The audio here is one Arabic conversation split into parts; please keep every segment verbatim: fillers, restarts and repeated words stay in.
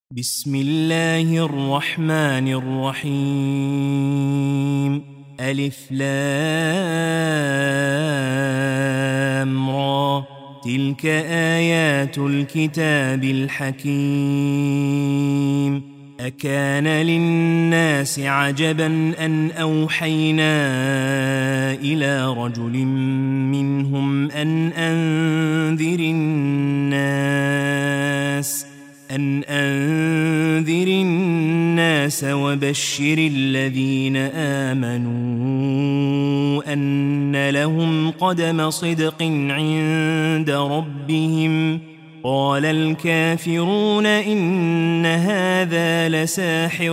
بسم الله الرحمن الرحيم. ألف لام را، تلك آيات الكتاب الحكيم. أكان للناس عجبا أن أوحينا إلى رجل منهم أن أنذر الناس أن أنذر الناس وبشر الذين آمنوا أن لهم قدم صدق عند ربهم. قال الكافرون إن هذا لساحر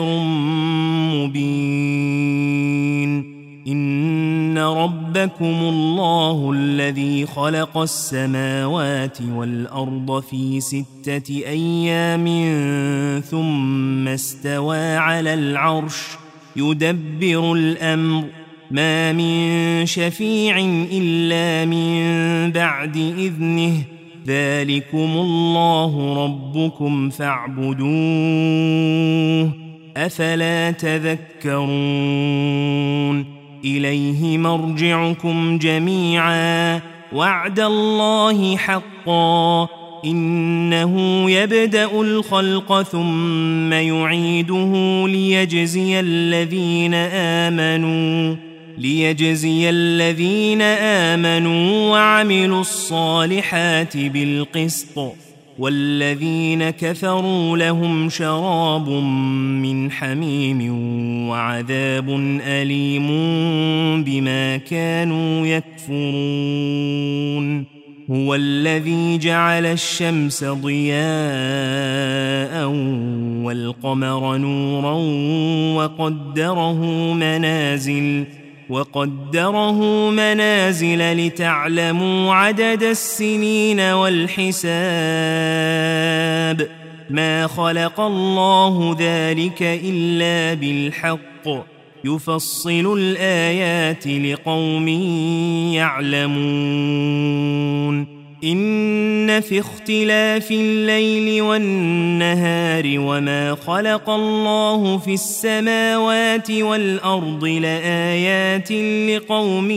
مبين. إن ربكم الله الذي خلق السماوات والأرض في ستة أيام ثم استوى على العرش يدبر الأمر، ما من شفيع إلا من بعد إذنه، ذلكم الله ربكم فاعبدوه، أفلا تذكرون. إليه مرجعكم جميعا، وعد الله حقا، إنه يبدأ الخلق ثم يعيده ليجزي الذين آمنوا ليجزي الذين آمنوا وعملوا الصالحات بالقسط، والذين كفروا لهم شراب من حميم وعذاب أليم بما كانوا يكفرون. هو الذي جعل الشمس ضياء والقمر نورا وقدره منازل وقدره منازل لتعلموا عدد السنين والحساب، ما خلق الله ذلك إلا بالحق، يفصل الآيات لقوم يعلمون. إن في اختلاف الليل والنهار وما خلق الله في السماوات والأرض لآيات لقوم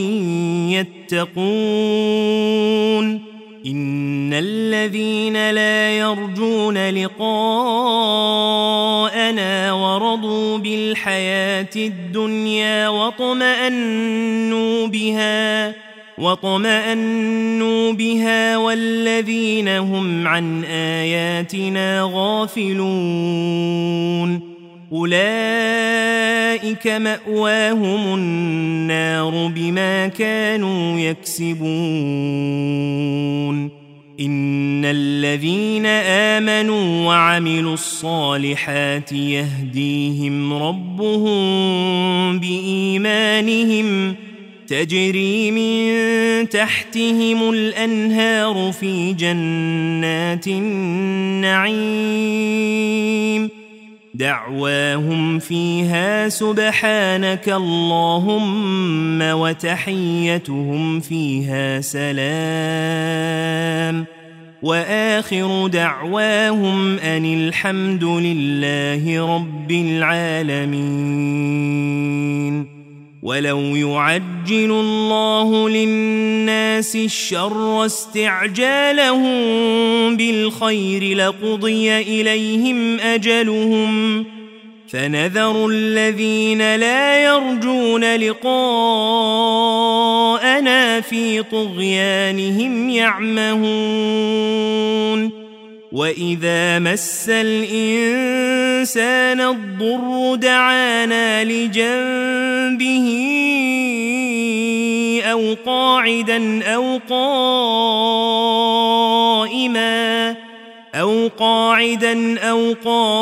يتقون. إن الذين لا يرجون لقاءنا ورضوا بالحياة الدنيا واطمأنوا بها واطمأنوا بها والذين هم عن آياتنا غافلون، أولئك مأواهم النار بما كانوا يكسبون. إن الذين آمنوا وعملوا الصالحات يهديهم ربهم بإيمانهم، تجري من تحتهم الأنهار في جنات النعيم، دعواهم فيها سبحانك اللهم وتحيتهم فيها سلام، وآخر دعواهم أن الحمد لله رب العالمين. ولو يعجل الله للناس الشر استعجالهم بالخير لقضي إليهم أجلهم، فنذر الذين لا يرجون لقاءنا في طغيانهم يعمهون. وإذا مس الإنسان الضر دعانا لجنبه أو قاعدا أو قائما أو قاعدا أو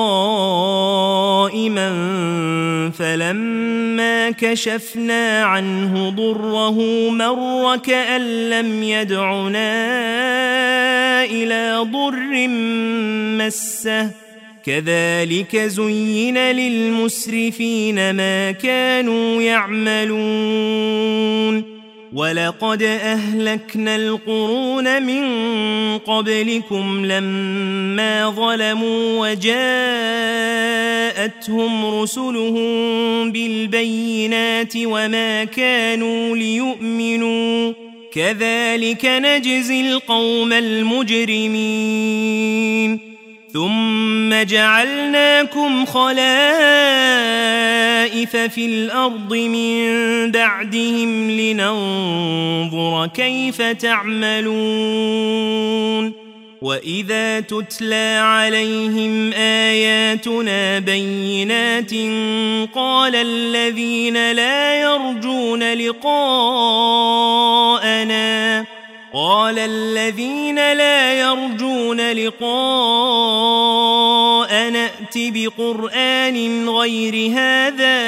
قائما فلما كشفنا عنه ضره مر كأن لم يدعنا إلى ضر مسه، كذلك زين للمسرفين ما كانوا يعملون. ولقد أهلكنا القرون من قبلكم لما ظلموا وجاءتهم رسلهم بالبينات وما كانوا ليؤمنوا كذلك نجزي القوم المجرمين ثم جعلناكم خلائف في الأرض من بعدهم لننظر كيف تعملون وإذا تتلى عليهم آياتنا بينات قال الذين لا يرجون لقاءنا قال الذين لا يرجون لقاءنا ائت بقرآن غير هذا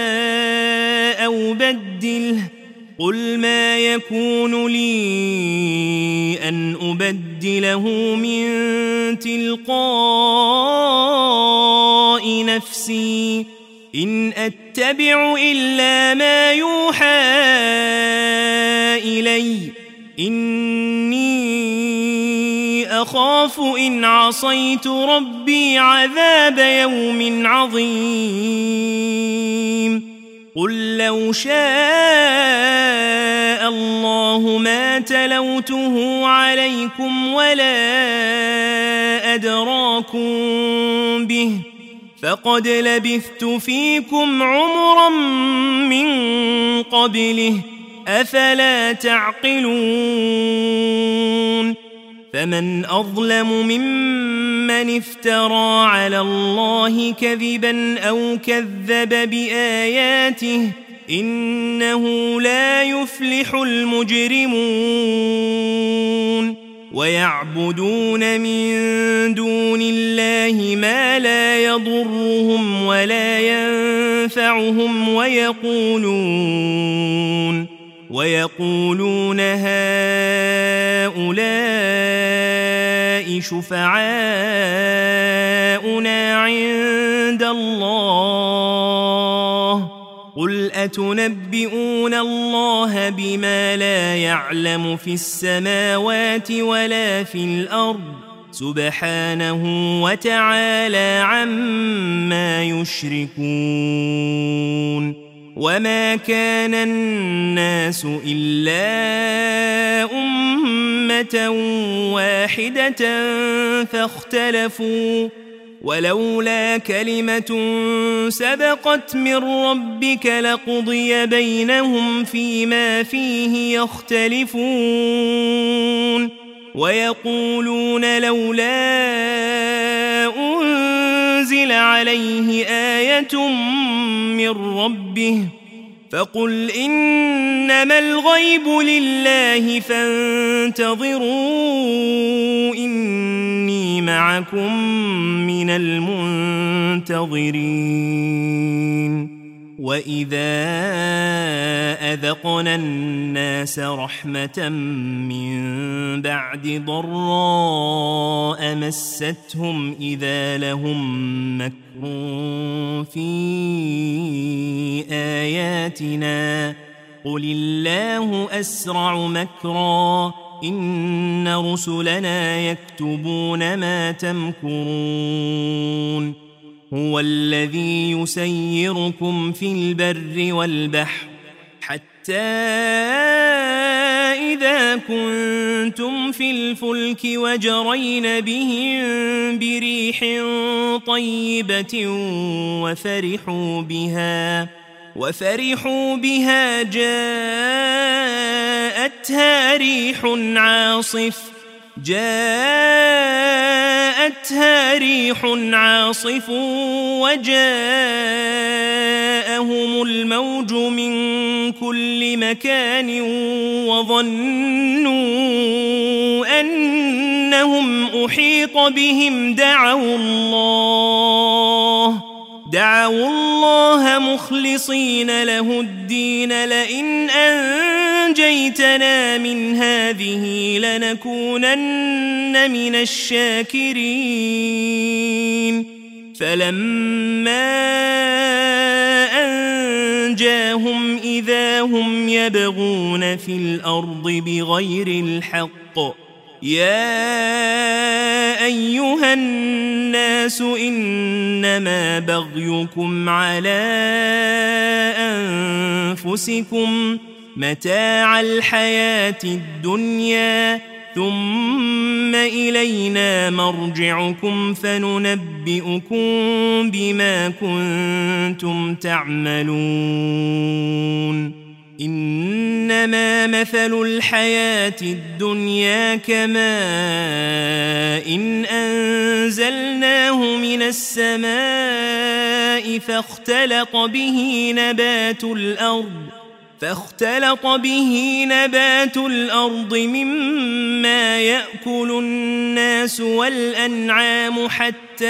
أو بدله قل ما يكون لي أن أبدله من تلقاء نفسي إن أتبع إلا ما يوحى إلي إني أخاف إن عصيت ربي عذاب يوم عظيم قل لو شاء الله ما تلوته عليكم ولا أدراكم به فقد لبثت فيكم عمرا من قبله أفلا تعقلون فمن أظلم ممن افترى على الله كذبا أو كذب بآياته إنه لا يفلح المجرمون ويعبدون من دون الله ما لا يضرهم ولا ينفعهم ويقولون ويقولون هؤلاء شفعاؤنا عند الله قل أتنبئون الله بما لا يعلم في السماوات ولا في الأرض سبحانه وتعالى عما يشركون وما كان الناس إلا أمة واحدة فاختلفوا ولولا كلمة سبقت من ربك لقضي بينهم فيما فيه يختلفون ويقولون لولا أنزل عليه آية من ربه فقل إنما الغيب لله فانتظروا إني معكم من المنتظرين وإذا أذقنا الناس رحمة من بعد ضراء مستهم إذا لهم مكر في آياتنا قل الله أسرع مكرا إن رسلنا يكتبون ما تمكرون هو الذي يسيركم في البر والبحر حتى إذا كنتم في الفلك وجرين بهم بريح طيبة وفرحوا بها وفرحوا بها جاءتها ريح عاصف جاءتها ريح عاصف وجاءهم الموج من كل مكان وظنوا أنهم أحيط بهم دعوا الله دعوا الله مخلصين له الدين لئن أنجيتنا من هذه لنكونن من الشاكرين فلما فأنجاهم إذا هم يبغون في الأرض بغير الحق. يا أيها الناس إنما بغيكم على أنفسكم متاع الحياة الدنيا ثم إلينا مرجعكم فننبئكم بما كنتم تعملون. إنما مثل الحياة الدنيا كماء إن أنزلناه من السماء فاختلط به نبات الأرض فاختلط به نبات الأرض مما يأكل الناس والأنعام حتى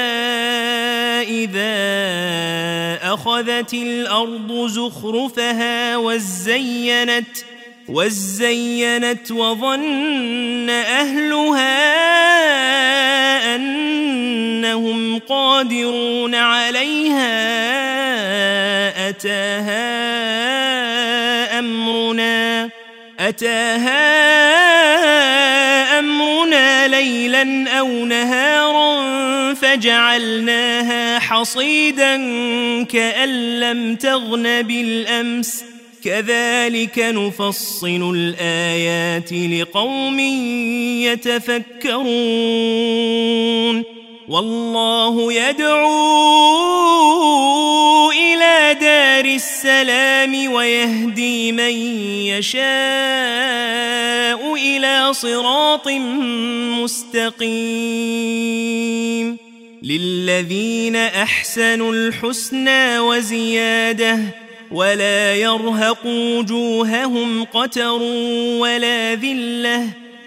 إذا أخذت الأرض زخرفها وزينت وزينت وظن أهلها أنهم قادرون عليها أتاها أمرنا أتاها أمرنا ليلا أو نهارا فجعلناها حصيدا كأن لم تغن بالأمس كذلك نفصل الآيات لقوم يتفكرون. والله يدعو إلى دار السلام ويهدي من يشاء إلى صراط مستقيم. للذين أحسنوا الحسنى وزيادة ولا يرهق وجوههم قتر ولا ذلة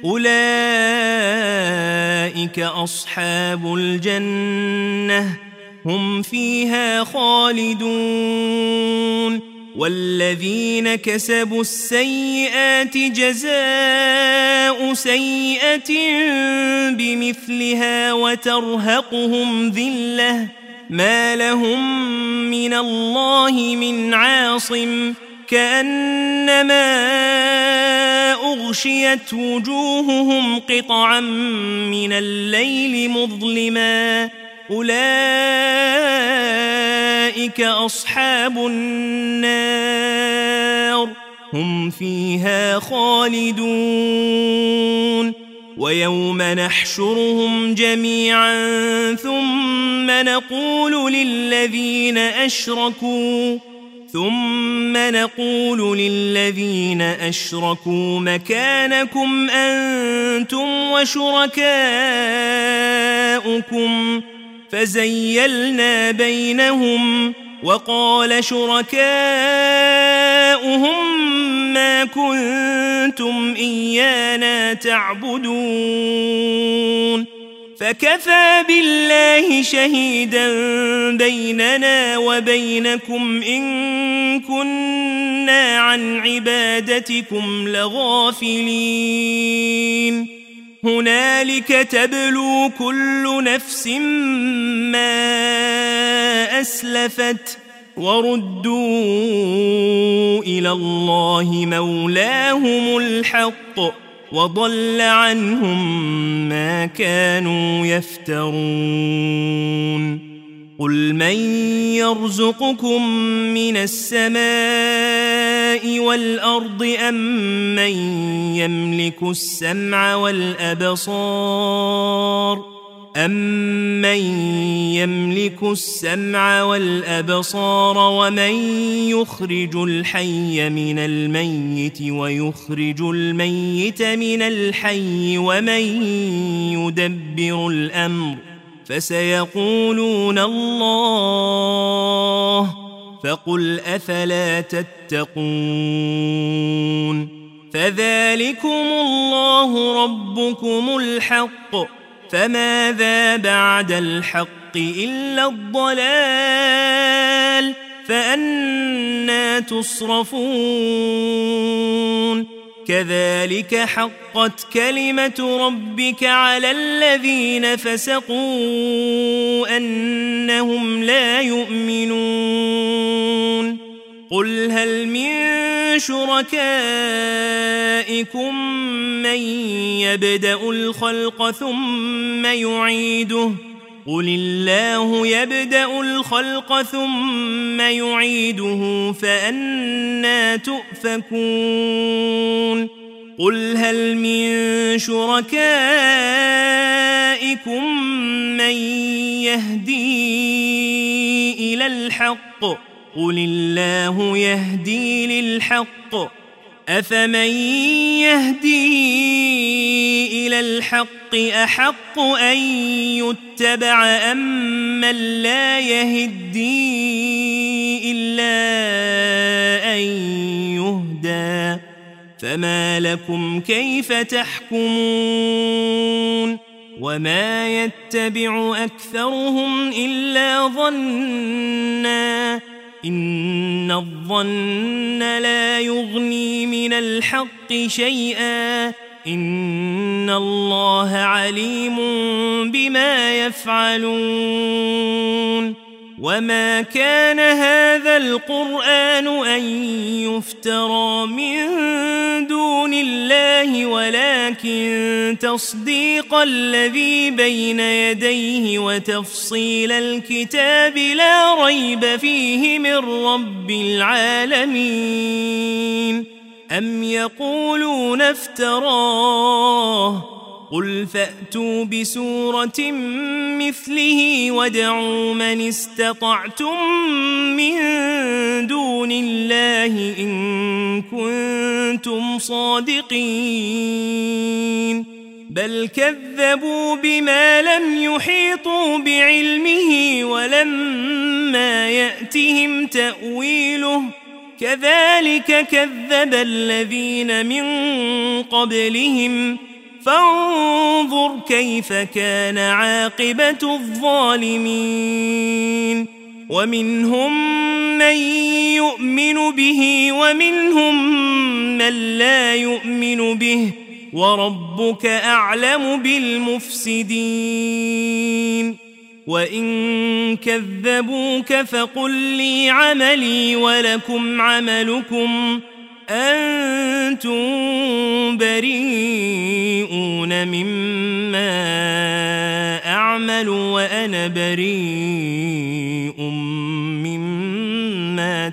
أولئك أصحاب الجنة هم فيها خالدون. والذين كسبوا السيئات جزاء سيئة بمثلها وترهقهم ذلة ما لهم من الله من عاصم كأنما أغشيت وجوههم قطعا من الليل مظلما أولئك أصحاب النار هم فيها خالدون. ويوم نحشرهم جميعا ثم نقول للذين أشركوا ثم نقول للذين أشركوا مكانكم أنتم وشركاؤكم فزيلنا بينهم وقال شركاؤهم ما كنتم إيانا تعبدون فكفى بالله شهيدا بيننا وبينكم إن كنا عن عبادتكم لغافلين. هنالك تبلو كل نفس ما أسلفت وردوا إلى الله مولاهم الحق وضل عنهم ما كانوا يفترون. قل من يرزقكم من السماء والأرض أم من يملك السمع والأبصار أَمَّن يَمْلِكُ السَّمْعَ وَالْأَبْصَارَ وَمَن يُخْرِجُ الْحَيَّ مِنَ الْمَيِّتِ وَيُخْرِجُ الْمَيِّتَ مِنَ الْحَيِّ وَمَن يُدَبِّرُ الْأَمْرَ فَسَيَقُولُونَ اللَّهُ فَقُلْ أَفَلَا تَتَّقُونَ. فَذَلِكُمُ اللَّهُ رَبُّكُمُ الْحَقُّ فماذا بعد الحق إلا الضلال فأنى تصرفون. كذلك حقت كلمة ربك على الذين فسقوا أنهم لا يؤمنون. قل هل من شركائكم من يبدأ الخلق ثم يعيده قل الله يبدأ الخلق ثم يعيده فأنى تؤفكون قل هل من شركائكم من يهدي إلى الحق قل الله يهدي للحق أفمن يهدي إلى الحق أحق أن يتبع أم من لا يهدي إلا أن يهدى فما لكم كيف تحكمون وما يتبع أكثرهم إلا ظنّا إن الظن لا يغني من الحق شيئا إن الله عليم بما يفعلون وما كان هذا القرآن أن يفترى من دون الله ولكن تصديق الذي بين يديه وتفصيل الكتاب لا ريب فيه من رب العالمين أم يقولون افتراه قل فأتوا بسورة مثله وادعوا من استطعتم من دون الله إن كنتم صادقين بل كذبوا بما لم يحيطوا بعلمه ولما يأتهم تأويله كذلك كذب الذين من قبلهم فانظر كيف كان عاقبة الظالمين ومنهم من يؤمن به ومنهم من لا يؤمن به وربك أعلم بالمفسدين وإن كذبوك فقل لي عملي ولكم عملكم أنتم بريئون مما أعمل وأنا بريء مما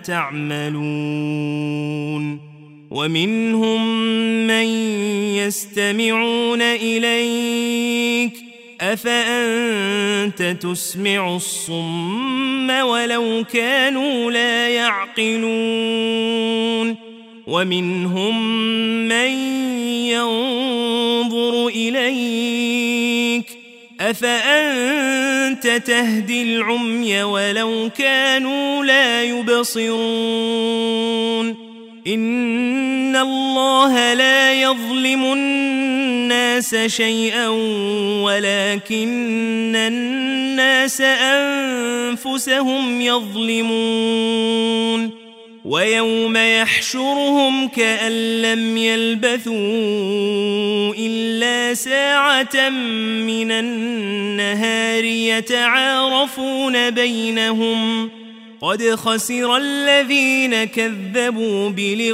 تعملون ومنهم من يستمعون إليك أفأنت تسمع الصم ولو كانوا لا يعقلون ومنهم من ينظر إليك أفأنت تهدي العمي ولو كانوا لا يبصرون إن الله لا يظلم الناس شيئا ولكن الناس أنفسهم يظلمون ويوم يحشرهم كأن لم يلبثوا إلا ساعة من النهار يتعارفون بينهم قد خسر الذين كذبوا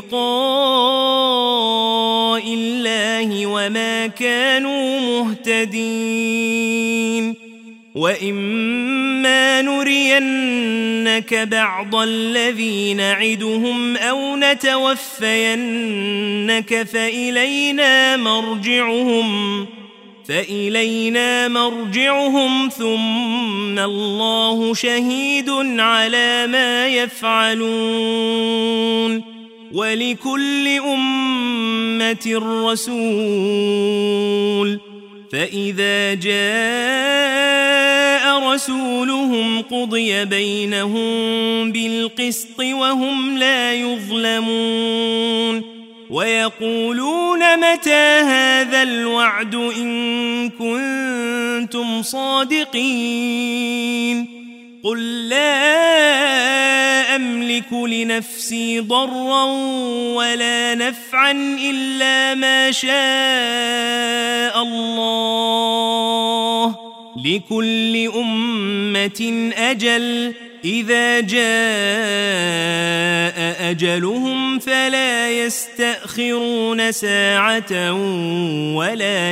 بلقاء الله وما كانوا مهتدين وإما نرينك بعض الذي نعدهم أو نتوفينك فإلينا مرجعهم فإلينا مرجعهم ثم الله شهيد على ما يفعلون ولكل أمة رسول فإذا جاء رسولهم قضي بينهم بالقسط وهم لا يظلمون ويقولون متى هذا الوعد إن كنتم صادقين قل لا أملك لنفسي ضرا ولا نفعا إلا ما شاء الله لكل أمة أجل إذا جاء أجلهم فلا يستأخرون ساعة ولا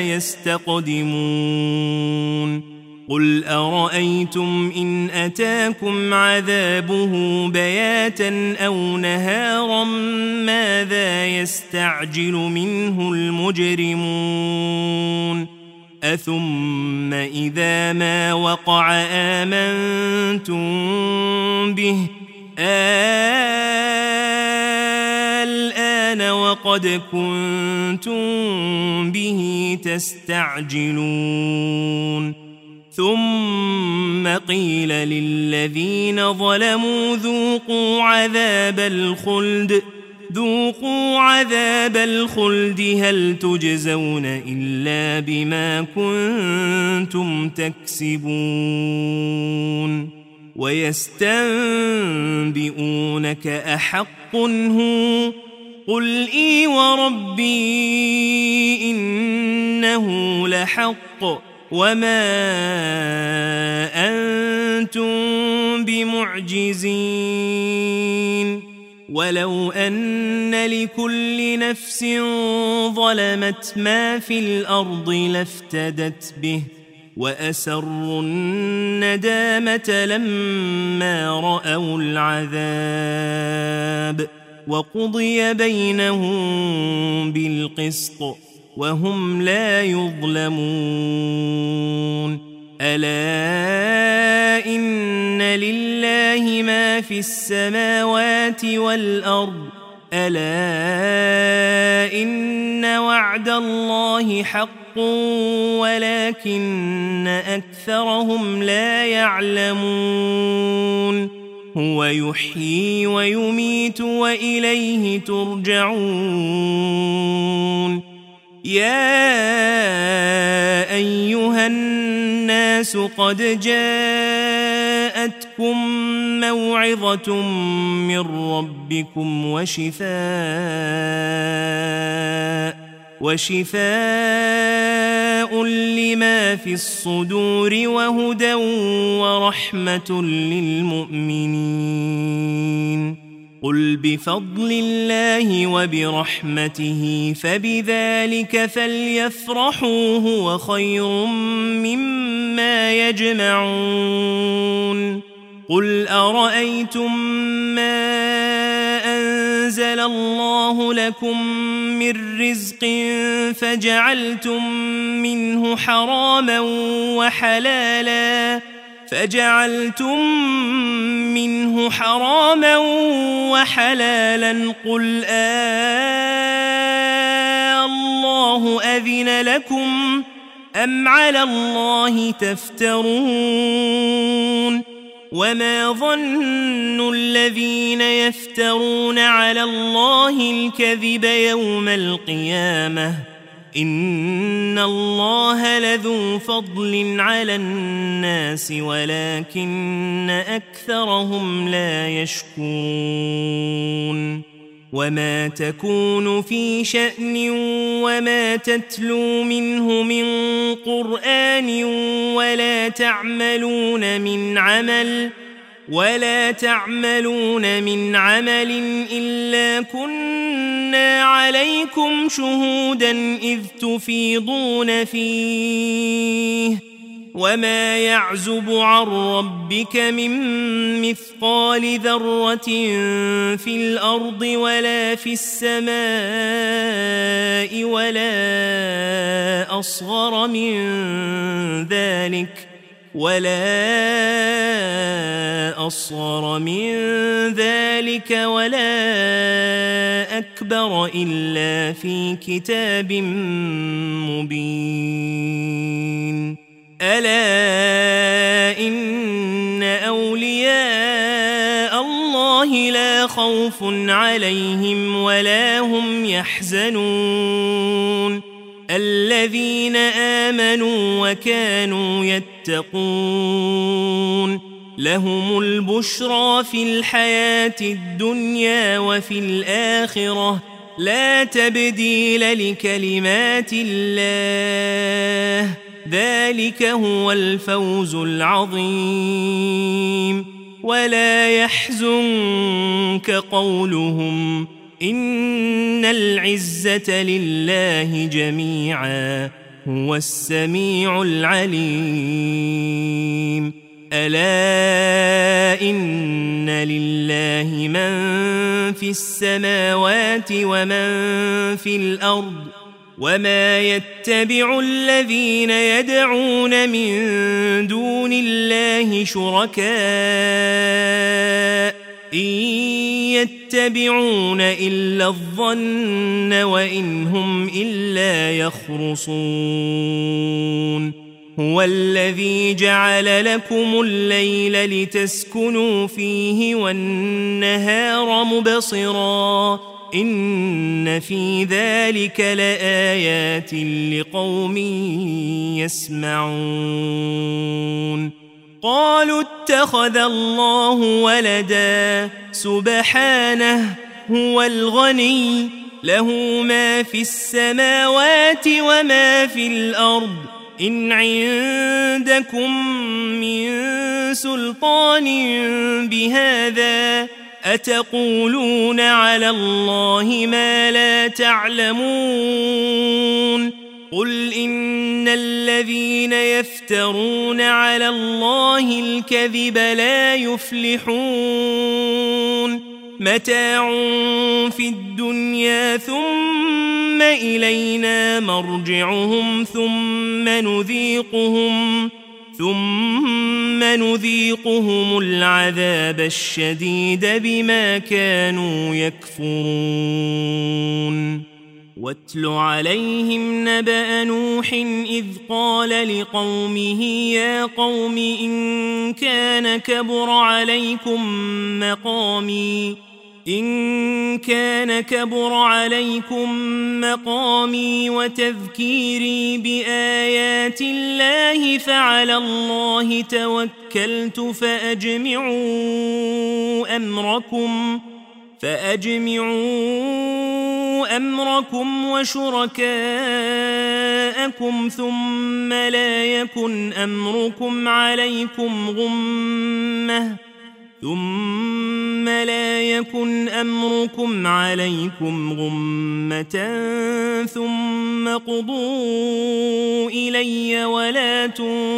يستقدمون قل أرأيتم إن أتاكم عذابه بياتا أو نهارا ماذا يستعجل منه المجرمون أثم إذا ما وقع آمنتم به الآن وقد كنتم به تستعجلون ثم قيل للذين ظلموا ذوقوا عذاب الخلد ذوقوا عذاب الخلد هل تجزون إلا بما كنتم تكسبون ويستنبئونك أحق هو قل إي وربي إنه لحق وما أنتم بمعجزين ولو أن لكل نفس ظلمت ما في الأرض لافتدت به وأسروا الندامة لما رأوا العذاب وقضي بينهم بالقسط وهم لا يظلمون ألا إن لله ما في السماوات والأرض ألا إن وعد الله حق ولكن أكثرهم لا يعلمون هو يحيي ويميت وإليه ترجعون يا أيها الناس قد جاءتكم موعظة من ربكم وشفاء وشفاء لما في الصدور وهدى ورحمة للمؤمنين قل بفضل الله وبرحمته فبذلك فليفرحوا هو خير مما يجمعون قل أرأيتم ما أنزل الله لكم من رزق فجعلتم منه حراما وحلالا فجعلتم منه حراما وحلالا قل آه الله أذن لكم أم على الله تفترون وما ظن الذين يفترون على الله الكذب يوم القيامة إن الله لذو فضل على الناس ولكن أكثرهم لا يشكرون وما تكون في شأن وما تتلو منه من قرآن ولا تعملون من عمل ولا تعملون من عمل إلا كنا عليكم شهودا إذ تفيضون فيه وما يعزب عن ربك من مثقال ذرة في الأرض ولا في السماء ولا أصغر من ذلك ولا أصغر من ذلك ولا أكبر إلا في كتاب مبين ألا إن أولياء الله لا خوف عليهم ولا هم يحزنون الذين آمنوا وكانوا يتقون لهم البشرى في الحياة الدنيا وفي الآخرة لا تبديل لكلمات الله ذلك هو الفوز العظيم ولا يحزنك قولهم إن العزة لله جميعا هو السميع العليم ألا إن لله من في السماوات ومن في الأرض وما يتبع الذين يدعون من دون الله شركاء إن يتبعون إلا الظن وإن هم إلا يخرصون هو الذي جعل لكم الليل لتسكنوا فيه والنهار مبصرا إن في ذلك لآيات لقوم يسمعون قالوا اتخذ الله ولدا سبحانه هو الغني له ما في السماوات وما في الأرض إن عندكم من سلطان بهذا أتقولون على الله ما لا تعلمون قل إن الذين يفترون على الله الكذب لا يفلحون متاع في الدنيا ثم إلينا مرجعهم ثم نذيقهم ثم نذيقهم العذاب الشديد بما كانوا يكفرون واتل عليهم نبأ نوح إذ قال لقومه يا قوم إن كان كبر عليكم مقامي إن كان كبر عليكم مقامي وتذكيري بآيات الله فعلى الله توكلت فأجمعوا أمركم فأجمعوا أمركم وشركاءكم ثم لا يكن أمركم عليكم غمة ثم لا يكن أمركم عليكم غمة ثم قضوا إلي ولا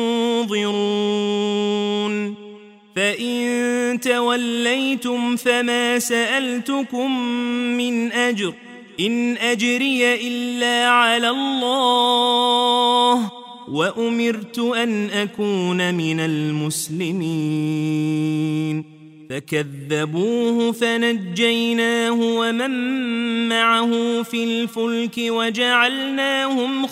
تنظرون فإن توليتم فما سألتكم من أجر إن أجري إلا على الله وأمرت أن أكون من المسلمين فكذبوه فنجيناه ومن معه في الفلك وجعلناهم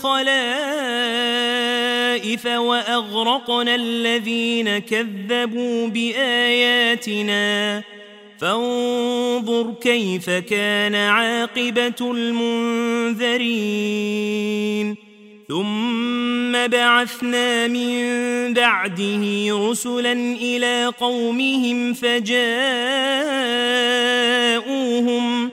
خلائف وأغرقنا الذين كذبوا بآياتنا فانظر كيف كان عاقبة المنذرين ثم بعثنا من بعده رسلا إلى قومهم فجاءوهم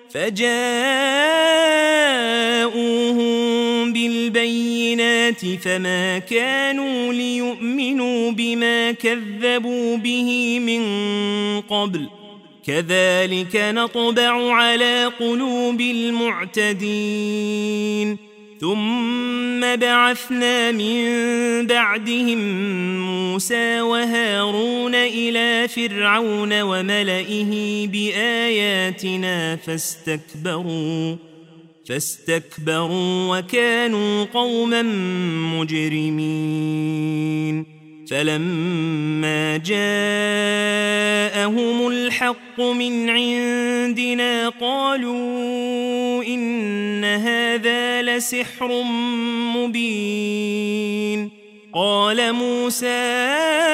فجاءوهم بالبينات فما كانوا ليؤمنوا بما كذبوا به من قبل كذلك نطبع على قلوب المعتدين ثم بعثنا من بعدهم موسى وهارون إلى فرعون وملئه بآياتنا فاستكبروا فاستكبروا وكانوا قوما مجرمين فلما جاءهم الحق من عندنا قالوا إن هذا لسحر مبين قال موسى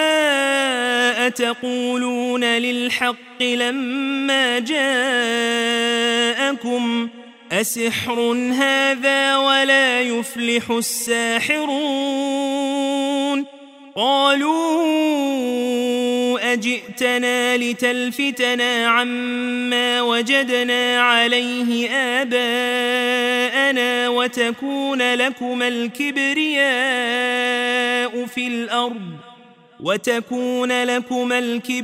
أتقولون للحق لما جاءكم أسحر هذا ولا يفلح الساحرون قالوا أجئتنا لتلفتنا عما وجدنا عليه آباءنا وتكون لكما الكبرياء في الأرض وتكون لكما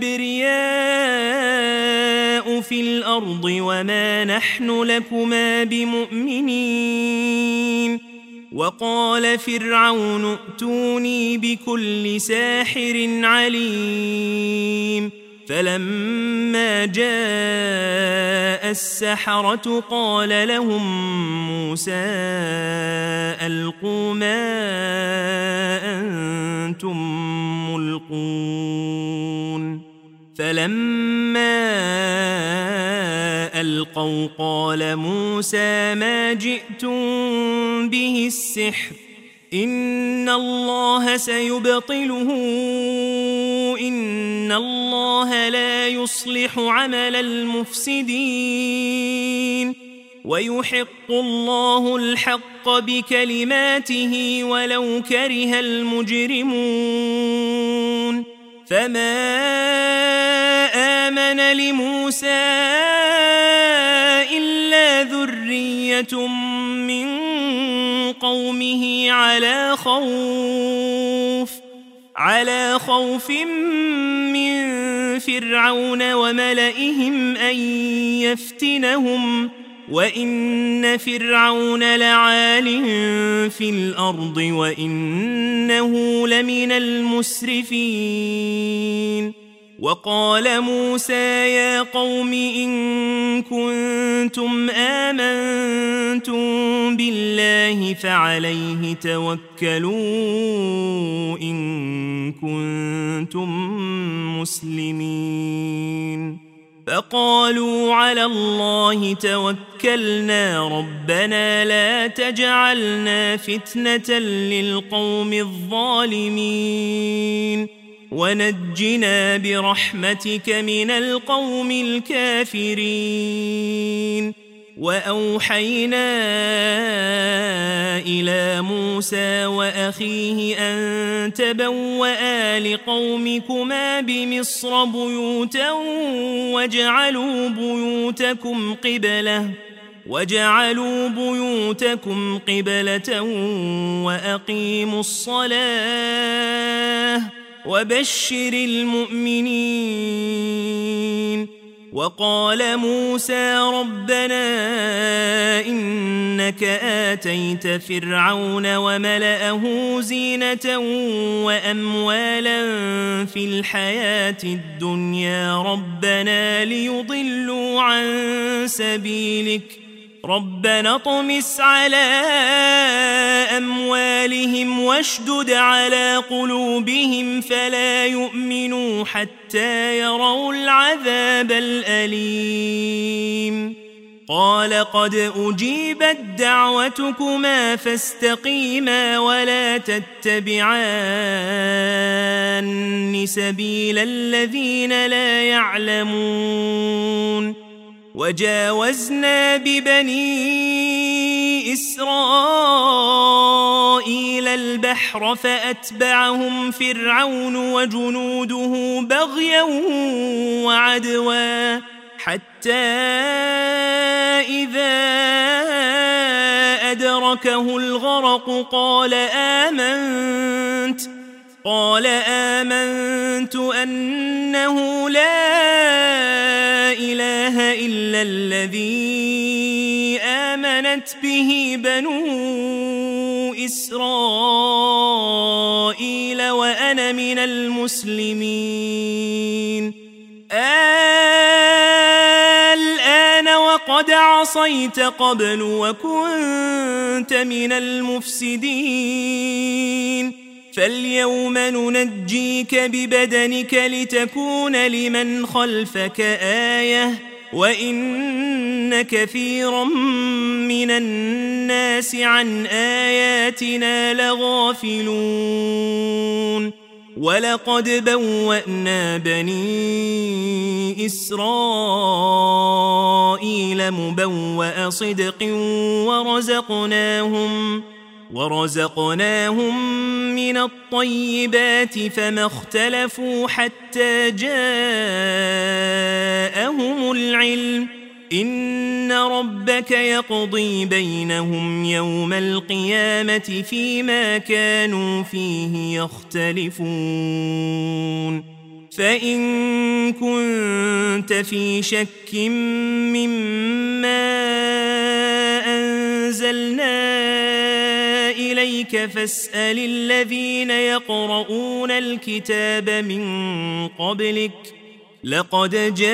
الكبرياء في الأرض وما نحن لكما بمؤمنين. وقال فرعون ائتوني بكل ساحر عليم. فلما جاء السحرة قال لهم موسى ألقوا ما أنتم ملقون. فلما ألقوا قال موسى ما جئتم به السحر إن الله سيبطله إن الله لا يصلح عمل المفسدين ويحق الله الحق بكلماته ولو كره المجرمون. فما آمن لموسى إلا ذرية من قومه على خوف على خوف من فرعون وملئهم أن يفتنهم وإن فرعون لعال في الأرض وإنه لمن المسرفين. وقال موسى يا قوم إن كنتم آمنتم بالله فعليه توكلوا إن كنتم مسلمين. فقالوا على الله توكلنا ربنا لا تجعلنا فتنة للقوم الظالمين ونجنا برحمتك من القوم الكافرين. وأوحينا إلى موسى وأخيه أن تبوأ لقومكما بمصر بيوتا وجعلوا بيوتكم قبلة وجعلوا بيوتكم قبلة وأقيموا الصلاة وبشر المؤمنين. وقال موسى ربنا إنك آتيت فرعون وملأه زينة وأموالا في الحياة الدنيا ربنا ليضلوا عن سبيلك ربنا اطمس على أموالهم واشدد على قلوبهم فلا يؤمنوا حتى يروا العذاب الأليم. قال قد أجيبت دعوتكما فاستقيما ولا تتبعان سبيل الذين لا يعلمون. وجاوزنا ببني إسرائيل البحر فأتبعهم فرعون وجنوده بغيا وعدوا حتى إذا أدركه الغرق قال آمنت قال آمنت أنه لا إله إلا الذي آمنت به بنو إسرائيل وأنا من المسلمين. الآن وقد عصيت قبل وكنت من المفسدين فاليوم ننجيك ببدنك لتكون لمن خلفك آية وإن كثيرا من الناس عن آياتنا لغافلون. ولقد بوأنا بني إسرائيل مبوأ صدق ورزقناهم ورزقناهم من الطيبات فما اختلفوا حتى جاءهم العلم إن ربك ربك يقضي بينهم يوم القيامة فيما كانوا فيه يختلفون فإن كنت في شك مما أنزلنا إليك فاسأل الذين يقرؤون الكتاب من قبلك لقد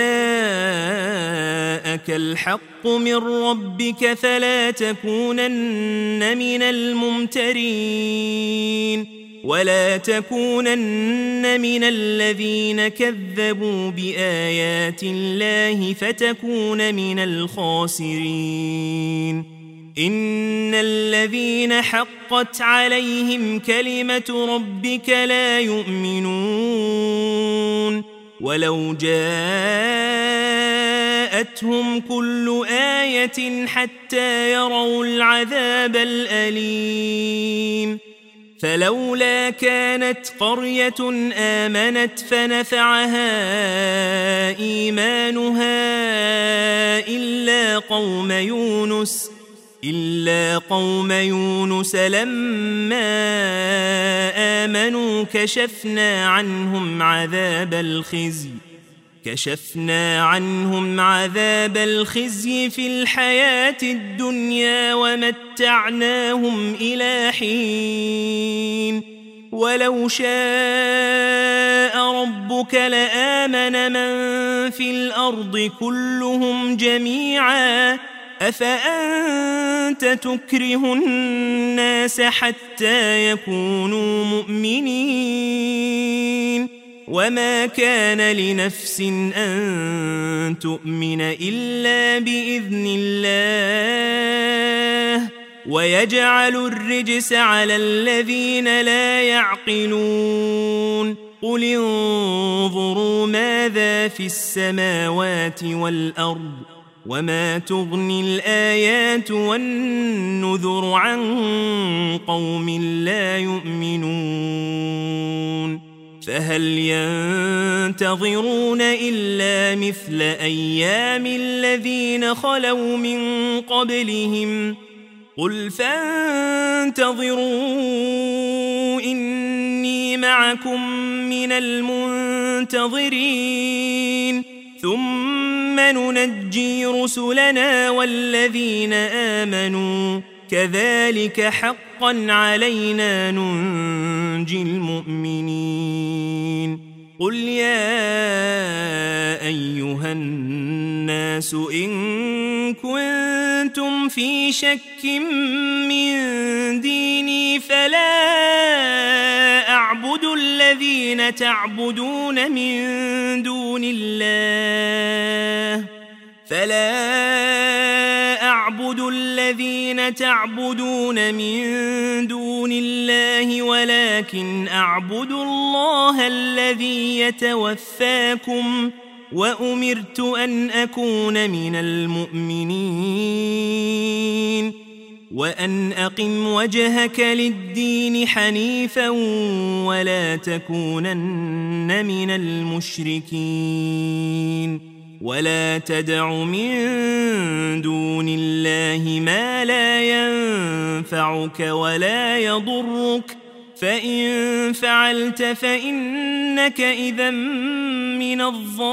جاءك الحق من ربك فلا تكونن من الممترين ولا تكونن من الذين كذبوا بآيات الله فتكون من الخاسرين إن الذين حقت عليهم كلمة ربك لا يؤمنون ولو جاءتهم كل آية حتى يروا العذاب الأليم فلولا كانت قرية آمنت فنفعها إيمانها إلا قوم يونس إلا قوم يونس لما آمنوا كشفنا عنهم عذاب الخزي كشفنا عنهم عذاب الخزي في الحياة الدنيا ومتعناهم إلى حين ولو شاء ربك لآمن من في الأرض كلهم جميعا أفأنت تكره الناس حتى يكونوا مؤمنين وما كان لنفس أن تؤمن إلا بإذن الله ويجعل الرجس على الذين لا يعقلون قل انظروا ماذا في السماوات والأرض وما تغني الآيات والنذر عن قوم لا يؤمنون فهل ينتظرون إلا مثل أيام الذين خلوا من قبلهم قل فانتظروا إني معكم من المنتظرين ثم ننجي رسلنا والذين آمنوا كذلك حقا علينا ننجي المؤمنين قل يا أيها الناس إن كنتم في شك من ديني فلا أعبد الذين تعبدون من دون الله فلا أعبد الذين تعبدون من دون الله ولكن أعبد الله الذي يتوفاكم وأمرت أن أكون من المؤمنين وأن أقم وجهك للدين حنيفا ولا تكونن من المشركين ولا تدع من دون الله ما لا ينفعك ولا يضرك فإن فعلت فإنك إذا من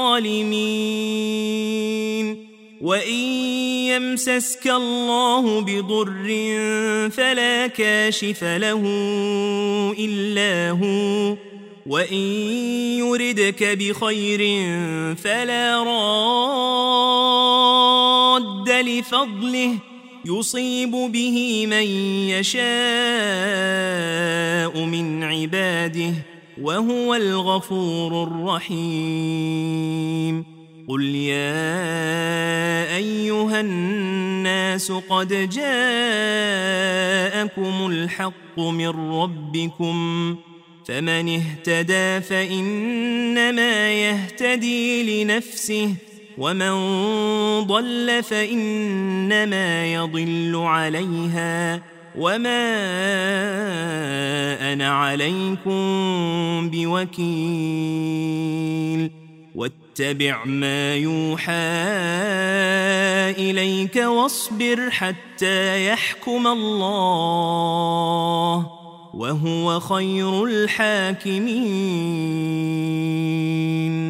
الظالمين وإن يمسسك الله بضر فلا كاشف له إلا هو وإن يردك بخير فلا راد لفضله يصيب به من يشاء من عباده وهو الغفور الرحيم قل يا أيها الناس قد جاءكم الحق من ربكم فمن اهتدى فإنما يهتدي لنفسه ومن ضل فإنما يضل عليها وما أنا عليكم بوكيل واتبع ما يوحى إليك واصبر حتى يحكم الله وهو خير الحاكمين.